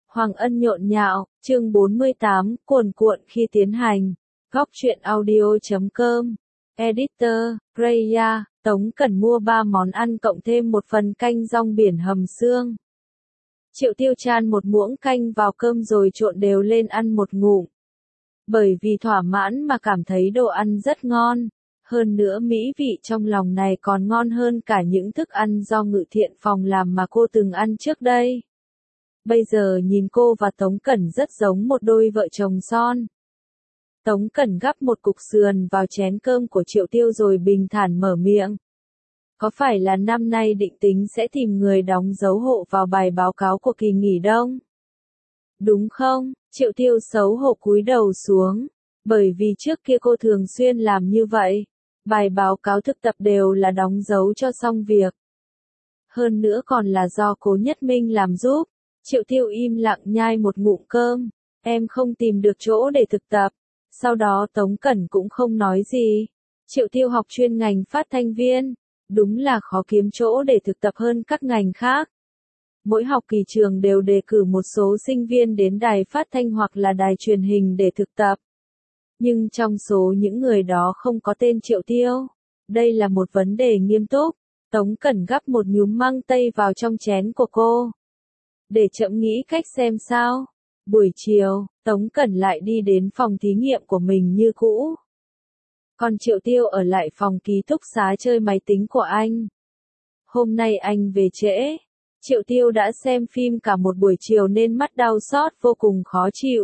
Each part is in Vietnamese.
Hoàng Ân nhộn nhạo, chương 48, cuồn cuộn khi tiến hành. Góc truyện audio.com. Editor, Freya, Tống Cẩn mua 3 món ăn cộng thêm một phần canh rong biển hầm xương. Triệu Tiêu chan một muỗng canh vào cơm rồi trộn đều lên ăn một ngụm. Bởi vì thỏa mãn mà cảm thấy đồ ăn rất ngon. Hơn nữa mỹ vị trong lòng này còn ngon hơn cả những thức ăn do Ngự Thiện Phòng làm mà cô từng ăn trước đây. Bây giờ nhìn cô và Tống Cẩn rất giống một đôi vợ chồng son. Tống Cẩn gắp một cục sườn vào chén cơm của Triệu Tiêu rồi bình thản mở miệng. Có phải là năm nay định tính sẽ tìm người đóng dấu hộ vào bài báo cáo của kỳ nghỉ đông? Đúng không? Triệu Tiêu xấu hổ cúi đầu xuống. Bởi vì trước kia cô thường xuyên làm như vậy. Bài báo cáo thực tập đều là đóng dấu cho xong việc. Hơn nữa còn là do Cố Nhất Minh làm giúp. Triệu Tiêu im lặng nhai một ngụm cơm. Em không tìm được chỗ để thực tập. Sau đó Tống Cẩn cũng không nói gì. Triệu Tiêu học chuyên ngành phát thanh viên. Đúng là khó kiếm chỗ để thực tập hơn các ngành khác. Mỗi học kỳ trường đều đề cử một số sinh viên đến đài phát thanh hoặc là đài truyền hình để thực tập. Nhưng trong số những người đó không có tên Triệu Tiêu. Đây là một vấn đề nghiêm túc. Tống Cẩn gắp một nhúm măng tây vào trong chén của cô. Để chậm nghĩ cách xem sao. Buổi chiều, Tống Cẩn lại đi đến phòng thí nghiệm của mình như cũ. Còn Triệu Tiêu ở lại phòng ký túc xá chơi máy tính của anh. Hôm nay anh về trễ. Triệu Tiêu đã xem phim cả một buổi chiều nên mắt đau xót vô cùng khó chịu.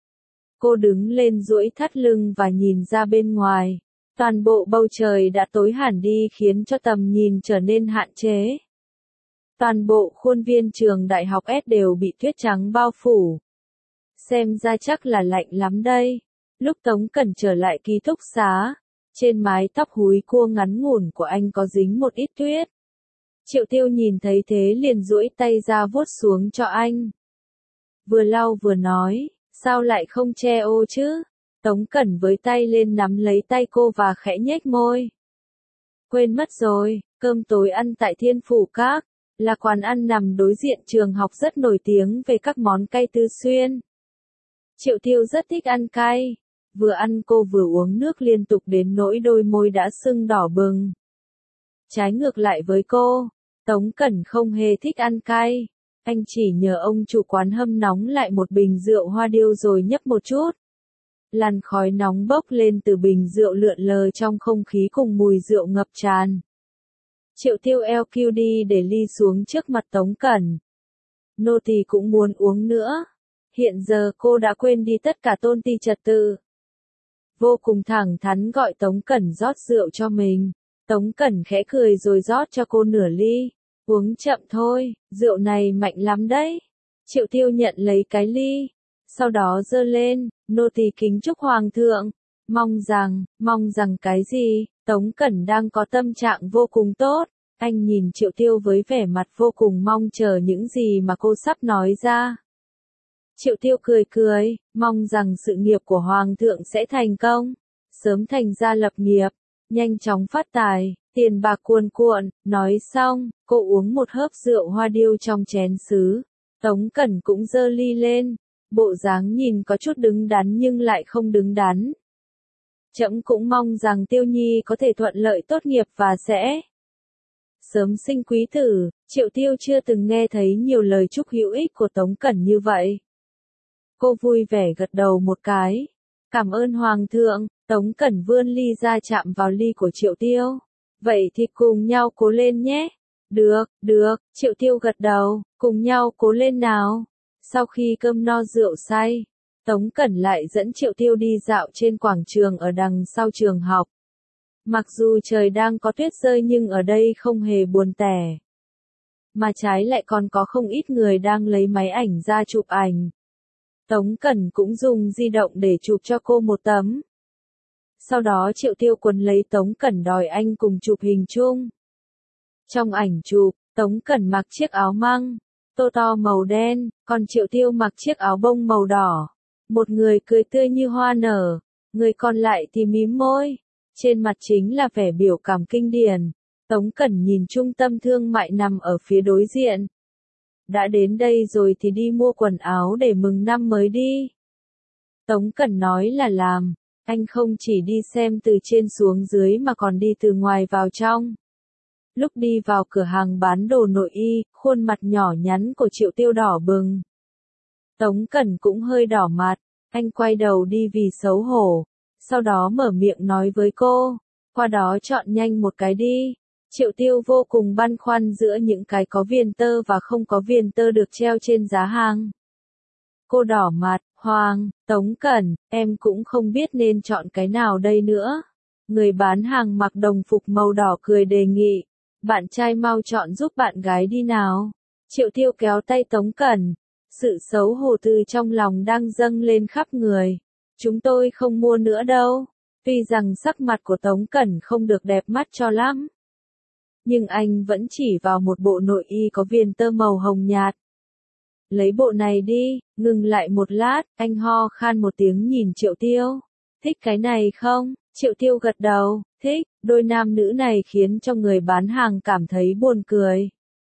Cô đứng lên duỗi thắt lưng và nhìn ra bên ngoài. Toàn bộ bầu trời đã tối hẳn đi khiến cho tầm nhìn trở nên hạn chế. Toàn bộ khuôn viên trường đại học S đều bị tuyết trắng bao phủ. Xem ra chắc là lạnh lắm đây. Lúc Tống Cẩn trở lại ký túc xá, trên mái tóc húi cua ngắn ngủn của anh có dính một ít tuyết. Triệu Tiêu nhìn thấy thế liền duỗi tay ra vuốt xuống cho anh. Vừa lau vừa nói, sao lại không che ô chứ? Tống Cẩn với tay lên nắm lấy tay cô và khẽ nhếch môi. Quên mất rồi, cơm tối ăn tại Thiên Phủ Các, là quán ăn nằm đối diện trường học rất nổi tiếng về các món cay Tư Xuyên. Triệu Tiêu rất thích ăn cay. Vừa ăn cô vừa uống nước liên tục đến nỗi đôi môi đã sưng đỏ bừng. Trái ngược lại với cô, Tống Cẩn không hề thích ăn cay. Anh chỉ nhờ ông chủ quán hâm nóng lại một bình rượu hoa điêu rồi nhấp một chút. Làn khói nóng bốc lên từ bình rượu lượn lờ trong không khí cùng mùi rượu ngập tràn. Triệu Tiêu eo kiu đi để ly xuống trước mặt Tống Cẩn. Nô tỳ cũng muốn uống nữa. Hiện giờ cô đã quên đi tất cả tôn ti trật tự. Vô cùng thẳng thắn gọi Tống Cẩn rót rượu cho mình. Tống Cẩn khẽ cười rồi rót cho cô nửa ly. Uống chậm thôi, rượu này mạnh lắm đấy. Triệu Tiêu nhận lấy cái ly. Sau đó giơ lên, nô tỳ kính chúc Hoàng thượng. Mong rằng cái gì? Tống Cẩn đang có tâm trạng vô cùng tốt. Anh nhìn Triệu Tiêu với vẻ mặt vô cùng mong chờ những gì mà cô sắp nói ra. Triệu Tiêu cười, mong rằng sự nghiệp của Hoàng thượng sẽ thành công, sớm thành gia lập nghiệp, nhanh chóng phát tài, tiền bạc cuồn cuộn. Nói xong, cô uống một hớp rượu hoa điêu trong chén sứ. Tống Cẩn cũng giơ ly lên, bộ dáng nhìn có chút đứng đắn nhưng lại không đứng đắn. Trẫm cũng mong rằng Tiêu Nhi có thể thuận lợi tốt nghiệp và sẽ sớm sinh quý tử. Triệu Tiêu chưa từng nghe thấy nhiều lời chúc hữu ích của Tống Cẩn như vậy. Cô vui vẻ gật đầu một cái. Cảm ơn Hoàng thượng. Tống Cẩn vươn ly ra chạm vào ly của Triệu Tiêu. Vậy thì cùng nhau cố lên nhé. Được, Triệu Tiêu gật đầu, cùng nhau cố lên nào. Sau khi cơm no rượu say, Tống Cẩn lại dẫn Triệu Tiêu đi dạo trên quảng trường ở đằng sau trường học. Mặc dù trời đang có tuyết rơi nhưng ở đây không hề buồn tẻ. Mà trái lại còn có không ít người đang lấy máy ảnh ra chụp ảnh. Tống Cẩn cũng dùng di động để chụp cho cô một tấm. Sau đó Triệu Tiêu quấn lấy Tống Cẩn đòi anh cùng chụp hình chung. Trong ảnh chụp, Tống Cẩn mặc chiếc áo măng, to màu đen, còn Triệu Tiêu mặc chiếc áo bông màu đỏ. Một người cười tươi như hoa nở, người còn lại thì mím môi. Trên mặt chính là vẻ biểu cảm kinh điển. Tống Cẩn nhìn trung tâm thương mại nằm ở phía đối diện. đã đến đây rồi thì đi mua quần áo để mừng năm mới đi. Tống Cẩn nói là làm, anh không chỉ đi xem từ trên xuống dưới mà còn đi từ ngoài vào trong. Lúc đi vào cửa hàng bán đồ nội y, khuôn mặt nhỏ nhắn của Triệu Tiêu đỏ bừng. Tống Cẩn cũng hơi đỏ mặt, anh quay đầu đi vì xấu hổ, sau đó mở miệng nói với cô, qua đó chọn nhanh một cái đi. Triệu Tiêu vô cùng băn khoăn giữa những cái có viền tơ và không có viền tơ được treo trên giá hàng. Cô đỏ mặt, Hoàng, Tống Cẩn, em cũng không biết nên chọn cái nào đây nữa. Người bán hàng mặc đồng phục màu đỏ cười đề nghị, bạn trai mau chọn giúp bạn gái đi nào. Triệu Tiêu kéo tay Tống Cẩn, sự xấu hổ từ trong lòng đang dâng lên khắp người. Chúng tôi không mua nữa đâu. Tuy rằng sắc mặt của Tống Cẩn không được đẹp mắt cho lắm, nhưng anh vẫn chỉ vào một bộ nội y có viền tơ màu hồng nhạt. Lấy bộ này đi, ngừng lại một lát, anh ho khan một tiếng nhìn Triệu Tiêu. Thích cái này không? Triệu Tiêu gật đầu, thích, đôi nam nữ này khiến cho người bán hàng cảm thấy buồn cười.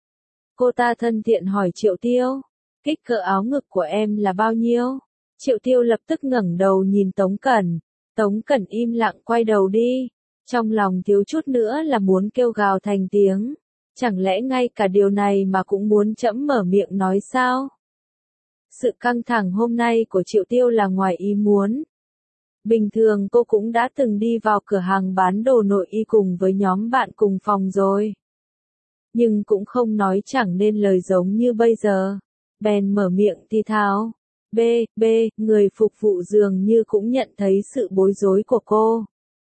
Cô ta thân thiện hỏi Triệu Tiêu, kích cỡ áo ngực của em là bao nhiêu? Triệu Tiêu lập tức ngẩng đầu nhìn Tống Cẩn. Tống Cẩn im lặng quay đầu đi. Trong lòng thiếu chút nữa là muốn kêu gào thành tiếng. Chẳng lẽ ngay cả điều này mà cũng muốn trẫm mở miệng nói sao? Sự căng thẳng hôm nay của Triệu Tiêu là ngoài ý muốn. Bình thường cô cũng đã từng đi vào cửa hàng bán đồ nội y cùng với nhóm bạn cùng phòng rồi. Nhưng cũng không nói chẳng nên lời giống như bây giờ. Bèn mở miệng thì thào. Người phục vụ dường như cũng nhận thấy sự bối rối của cô.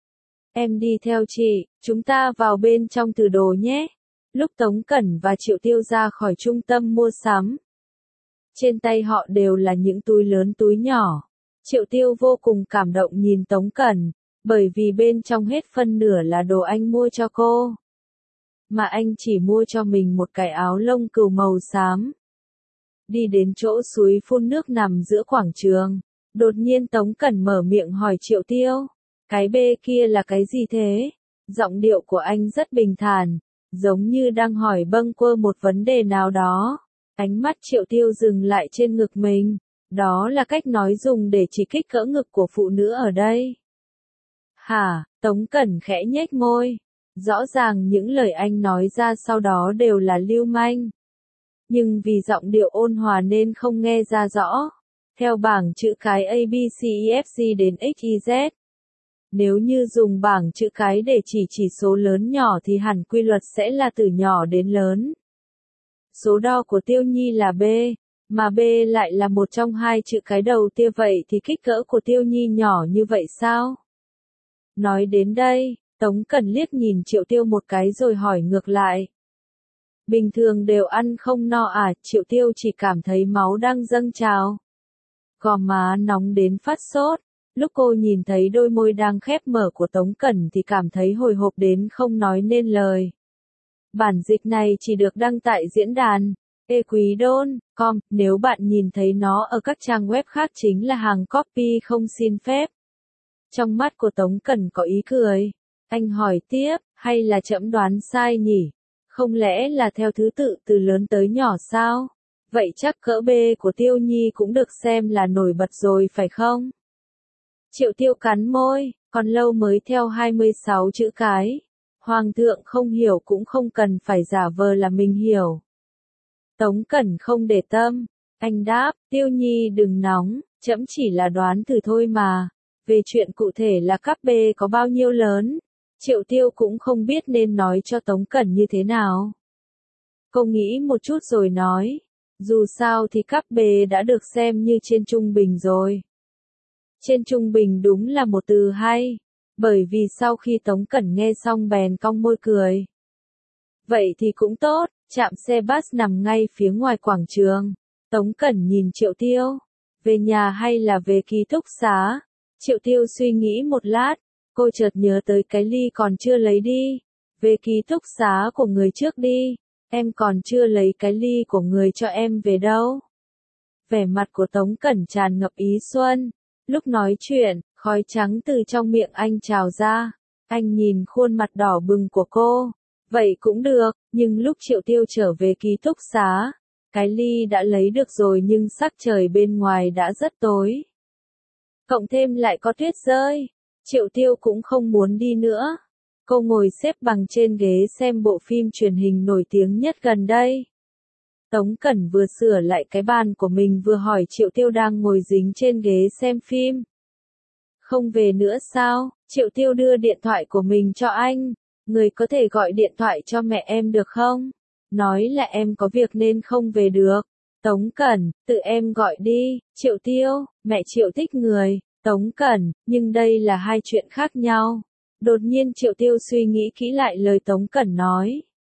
Em đi theo chị, chúng ta vào bên trong thử đồ nhé. Lúc Tống Cẩn và Triệu Tiêu ra khỏi trung tâm mua sắm, trên tay họ đều là những túi lớn túi nhỏ. Triệu Tiêu vô cùng cảm động nhìn Tống Cẩn, bởi vì bên trong hết phân nửa là đồ anh mua cho cô. Mà anh chỉ mua cho mình một cái áo lông cừu màu xám. Đi đến chỗ suối phun nước nằm giữa quảng trường, đột nhiên Tống Cẩn mở miệng hỏi Triệu Tiêu, cái bê kia là cái gì thế? Giọng điệu của anh rất bình thản, giống như đang hỏi bâng quơ một vấn đề nào đó. Ánh mắt Triệu Tiêu dừng lại trên ngực mình, đó là cách nói dùng để chỉ kích cỡ ngực của phụ nữ ở đây. Hả? Tống Cẩn khẽ nhếch môi. Rõ ràng những lời anh nói ra sau đó đều là lưu manh. Nhưng vì giọng điệu ôn hòa nên không nghe ra rõ. Theo bảng chữ cái ABCEFG đến XYZ. Nếu như dùng bảng chữ cái để chỉ số lớn nhỏ thì hẳn quy luật sẽ là từ nhỏ đến lớn. Số đo của Tiêu Nhi là B, mà B lại là một trong hai chữ cái đầu tiên, vậy thì kích cỡ của Tiêu Nhi nhỏ như vậy sao? Nói đến đây, Tống Cẩn liếc nhìn Triệu Tiêu một cái rồi hỏi ngược lại. Bình thường đều ăn không no à? Triệu Tiêu chỉ cảm thấy máu đang dâng trào. Gò má nóng đến phát sốt. Lúc cô nhìn thấy đôi môi đang khép mở của Tống Cẩn thì cảm thấy hồi hộp đến không nói nên lời. Bản dịch này chỉ được đăng tại diễn đàn equidon.com, nếu bạn nhìn thấy nó ở các trang web khác chính là hàng copy không xin phép. Trong mắt của Tống Cẩn có ý cười. Anh hỏi tiếp, hay là trẫm đoán sai nhỉ? Không lẽ là theo thứ tự từ lớn tới nhỏ sao? Vậy chắc cỡ B của Tiêu Nhi cũng được xem là nổi bật rồi phải không? Triệu Tiêu cắn môi, còn lâu mới theo 26 chữ cái. Hoàng thượng không hiểu cũng không cần phải giả vờ là mình hiểu. Tống Cẩn không để tâm. Anh đáp, Tiêu Nhi đừng nóng, trẫm chỉ là đoán thử thôi mà. Về chuyện cụ thể là cấp B có bao nhiêu lớn, Triệu Tiêu cũng không biết nên nói cho Tống Cẩn như thế nào. Cô nghĩ một chút rồi nói, dù sao thì cấp B đã được xem như trên trung bình rồi. Trên trung bình đúng là một từ hay, bởi vì sau khi Tống Cẩn nghe xong bèn cong môi cười. Vậy thì cũng tốt, trạm xe bus nằm ngay phía ngoài quảng trường. Tống Cẩn nhìn Triệu Tiêu, về nhà hay là về ký túc xá? Triệu Tiêu suy nghĩ một lát, cô chợt nhớ tới cái ly còn chưa lấy đi. Về ký túc xá của người trước đi, em còn chưa lấy cái ly của người cho em về đâu. Vẻ mặt của Tống Cẩn tràn ngập ý xuân. Lúc nói chuyện, khói trắng từ trong miệng anh trào ra. Anh nhìn khuôn mặt đỏ bừng của cô. Vậy cũng được, nhưng lúc Triệu Tiêu trở về ký túc xá, cái ly đã lấy được rồi nhưng sắc trời bên ngoài đã rất tối. Cộng thêm lại có tuyết rơi, Triệu Tiêu cũng không muốn đi nữa. Cô ngồi xếp bằng trên ghế xem bộ phim truyền hình nổi tiếng nhất gần đây. Tống Cẩn vừa sửa lại cái bàn của mình vừa hỏi Triệu Tiêu đang ngồi dính trên ghế xem phim. Không về nữa sao? Triệu Tiêu đưa điện thoại của mình cho anh. Người có thể gọi điện thoại cho mẹ em được không? Nói là em có việc nên không về được. Tống Cẩn, tự em gọi đi. Triệu Tiêu, mẹ Triệu thích người. Tống Cẩn, nhưng đây là hai chuyện khác nhau. Đột nhiên Triệu Tiêu suy nghĩ kỹ lại lời Tống Cẩn nói.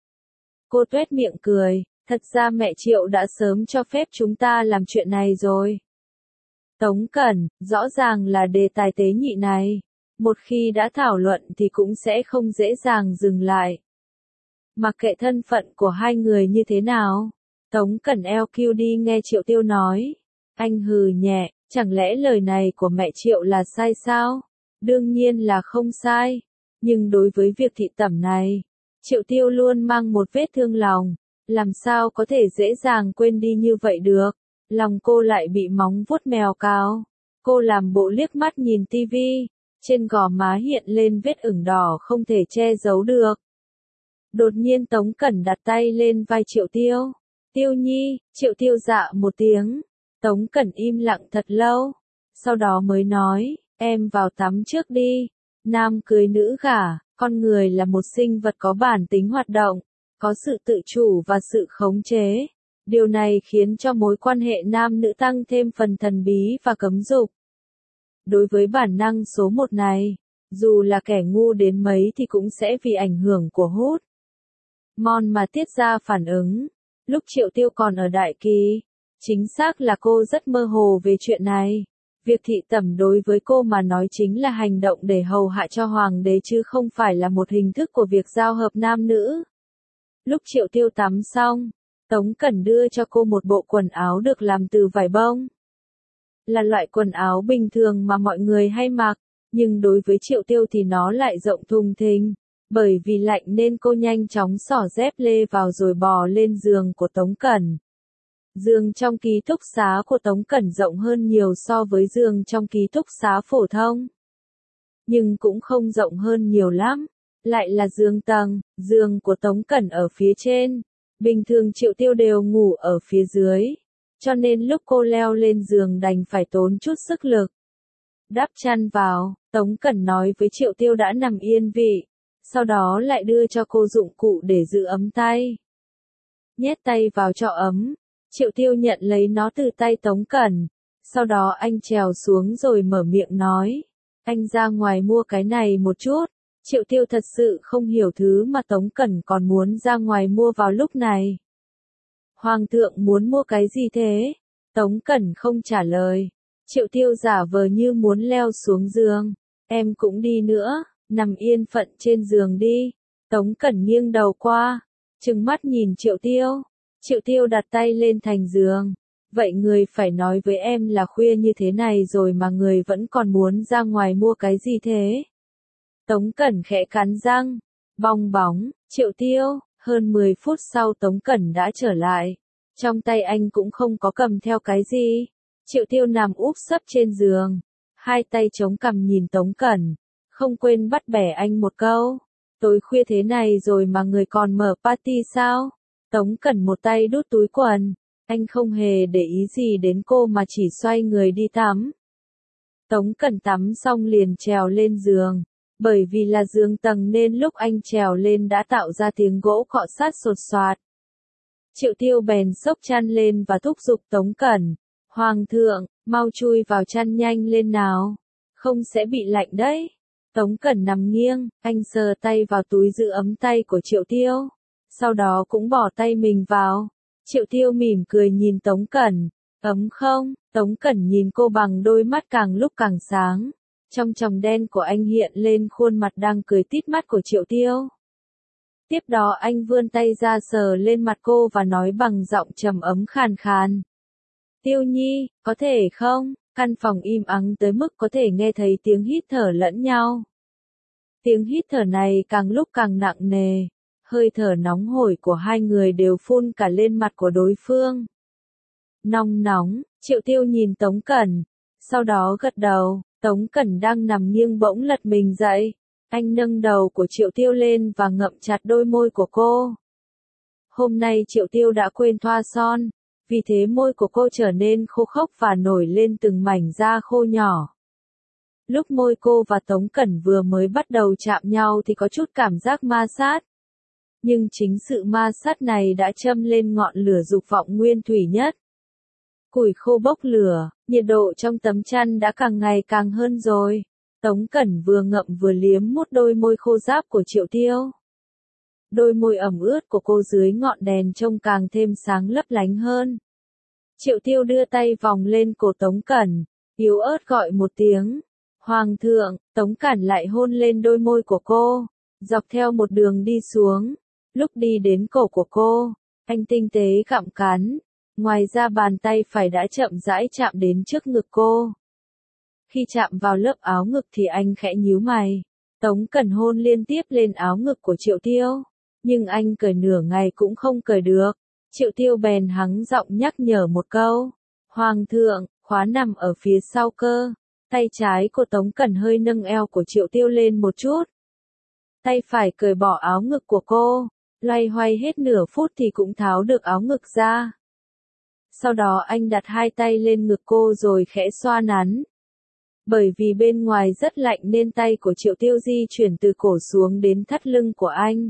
Cô tuét miệng cười, thật ra mẹ Triệu đã sớm cho phép chúng ta làm chuyện này rồi. Tống Cẩn, rõ ràng là đề tài tế nhị này. Một khi đã thảo luận thì cũng sẽ không dễ dàng dừng lại. Mặc kệ thân phận của hai người như thế nào. Tống Cẩn LQD nghe Triệu Tiêu nói. Anh hừ nhẹ, chẳng lẽ lời này của mẹ Triệu là sai sao? Đương nhiên là không sai. Nhưng đối với việc thị tẩm này, Triệu Tiêu luôn mang một vết thương lòng. Làm sao có thể dễ dàng quên đi như vậy được? Lòng cô lại bị móng vuốt mèo cào. Cô làm bộ liếc mắt nhìn tivi. Trên gò má hiện lên vết ửng đỏ không thể che giấu được. Đột nhiên Tống Cẩn đặt tay lên vai Triệu Tiêu. Tiêu Nhi, Triệu Tiêu dạ một tiếng. Tống Cẩn im lặng thật lâu. Sau đó mới nói, em vào tắm trước đi. Nam cưới nữ gả, con người là một sinh vật có bản tính hoạt động, có sự tự chủ và sự khống chế. Điều này khiến cho mối quan hệ nam nữ tăng thêm phần thần bí và cấm dục. Đối với bản năng số một này, dù là kẻ ngu đến mấy thì cũng sẽ vì ảnh hưởng của hút mon mà tiết ra phản ứng. Lúc Triệu Tiêu còn ở Đại Kỳ, chính xác là cô rất mơ hồ về chuyện này. Việc thị tẩm đối với cô mà nói chính là hành động để hầu hạ cho hoàng đế chứ không phải là một hình thức của việc giao hợp nam nữ. Lúc Triệu Tiêu tắm xong, Tống Cẩn đưa cho cô một bộ quần áo được làm từ vải bông. Là loại quần áo bình thường mà mọi người hay mặc, nhưng đối với Triệu Tiêu thì nó lại rộng thùng thình. Bởi vì lạnh nên cô nhanh chóng xỏ dép lê vào rồi bò lên giường của Tống Cẩn. Giường trong ký túc xá của Tống Cẩn rộng hơn nhiều so với giường trong ký túc xá phổ thông. Nhưng cũng không rộng hơn nhiều lắm. Lại là giường tầng, giường của Tống Cẩn ở phía trên. Bình thường Triệu Tiêu đều ngủ ở phía dưới. Cho nên lúc cô leo lên giường đành phải tốn chút sức lực. Đắp chăn vào, Tống Cẩn nói với Triệu Tiêu đã nằm yên vị. Sau đó lại đưa cho cô dụng cụ để giữ ấm tay. Nhét tay vào cho ấm. Triệu Tiêu nhận lấy nó từ tay Tống Cẩn. Sau đó anh trèo xuống rồi mở miệng nói. Anh ra ngoài mua cái này một chút. Triệu Tiêu thật sự không hiểu thứ mà Tống Cẩn còn muốn ra ngoài mua vào lúc này. Hoàng thượng muốn mua cái gì thế? Tống Cẩn không trả lời. Triệu Tiêu giả vờ như muốn leo xuống giường. Em cũng đi nữa, nằm yên phận trên giường đi. Tống Cẩn nghiêng đầu qua, trừng mắt nhìn Triệu Tiêu. Triệu Tiêu đặt tay lên thành giường. Vậy người phải nói với em là khuya như thế này rồi mà người vẫn còn muốn ra ngoài mua cái gì thế? Tống Cẩn khẽ cắn răng. Bong bóng, Triệu Tiêu. Hơn 10 phút sau Tống Cẩn đã trở lại. Trong tay anh cũng không có cầm theo cái gì. Triệu Tiêu nằm úp sấp trên giường. Hai tay chống cằm nhìn Tống Cẩn. Không quên bắt bẻ anh một câu. Tối khuya thế này rồi mà người còn mở party sao? Tống Cẩn một tay đút túi quần. Anh không hề để ý gì đến cô mà chỉ xoay người đi tắm. Tống Cẩn tắm xong liền trèo lên giường. Bởi vì là giường tầng nên lúc anh trèo lên đã tạo ra tiếng gỗ cọ sát sột soạt. Triệu Tiêu bèn xốc chăn lên và thúc giục Tống Cẩn. Hoàng thượng, mau chui vào chăn nhanh lên nào. Không sẽ bị lạnh đấy. Tống Cẩn nằm nghiêng, anh sờ tay vào túi giữ ấm tay của Triệu Tiêu. Sau đó cũng bỏ tay mình vào. Triệu Tiêu mỉm cười nhìn Tống Cẩn. Ấm không? Tống Cẩn nhìn cô bằng đôi mắt càng lúc càng sáng. Trong tròng đen của anh hiện lên khuôn mặt đang cười tít mắt của Triệu Tiêu. Tiếp đó anh vươn tay ra sờ lên mặt cô và nói bằng giọng trầm ấm khàn khàn. Tiêu Nhi, có thể không? Căn phòng im ắng tới mức có thể nghe thấy tiếng hít thở lẫn nhau. Tiếng hít thở này càng lúc càng nặng nề. Hơi thở nóng hổi của hai người đều phun cả lên mặt của đối phương. Nóng nóng, Triệu Tiêu nhìn Tống Cẩn, sau đó gật đầu. Tống Cẩn đang nằm nghiêng bỗng lật mình dậy. Anh nâng đầu của Triệu Tiêu lên và ngậm chặt đôi môi của cô. Hôm nay Triệu Tiêu đã quên thoa son, vì thế môi của cô trở nên khô khốc và nổi lên từng mảnh da khô nhỏ. Lúc môi cô và Tống Cẩn vừa mới bắt đầu chạm nhau thì có chút cảm giác ma sát. Nhưng chính sự ma sát này đã châm lên ngọn lửa dục vọng nguyên thủy nhất. Củi khô bốc lửa, nhiệt độ trong tấm chăn đã càng ngày càng hơn rồi. Tống Cẩn vừa ngậm vừa liếm mút đôi môi khô ráp của Triệu Tiêu. Đôi môi ẩm ướt của cô dưới ngọn đèn trông càng thêm sáng lấp lánh hơn. Triệu Tiêu đưa tay vòng lên cổ Tống Cẩn, yếu ớt gọi một tiếng. Hoàng thượng, Tống Cẩn lại hôn lên đôi môi của cô, dọc theo một đường đi xuống. Lúc đi đến cổ của cô, anh tinh tế gặm cắn. Ngoài ra bàn tay phải đã chậm rãi chạm đến trước ngực cô. Khi chạm vào lớp áo ngực thì anh khẽ nhíu mày. Tống Cẩn hôn liên tiếp lên áo ngực của Triệu Tiêu. Nhưng anh cởi nửa ngày cũng không cởi được. Triệu Tiêu bèn hắng giọng nhắc nhở một câu. Hoàng thượng, khóa nằm ở phía sau cơ. Tay trái của Tống Cẩn hơi nâng eo của Triệu Tiêu lên một chút. Tay phải cởi bỏ áo ngực của cô. Loay hoay hết nửa phút thì cũng tháo được áo ngực ra. Sau đó anh đặt hai tay lên ngực cô rồi khẽ xoa nắn. Bởi vì bên ngoài rất lạnh nên tay của Triệu Tiêu di chuyển từ cổ xuống đến thắt lưng của anh.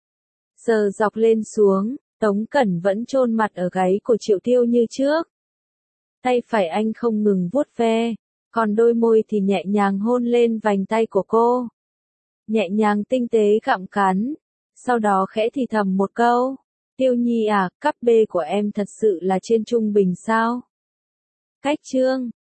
Sờ dọc lên xuống, Tống Cẩn vẫn chôn mặt ở gáy của Triệu Tiêu như trước. Tay phải anh không ngừng vuốt ve, còn đôi môi thì nhẹ nhàng hôn lên vành tay của cô. Nhẹ nhàng tinh tế gặm cắn, sau đó khẽ thì thầm một câu. Tiêu Nhi à, cấp B của em thật sự là trên trung bình sao? Cách chương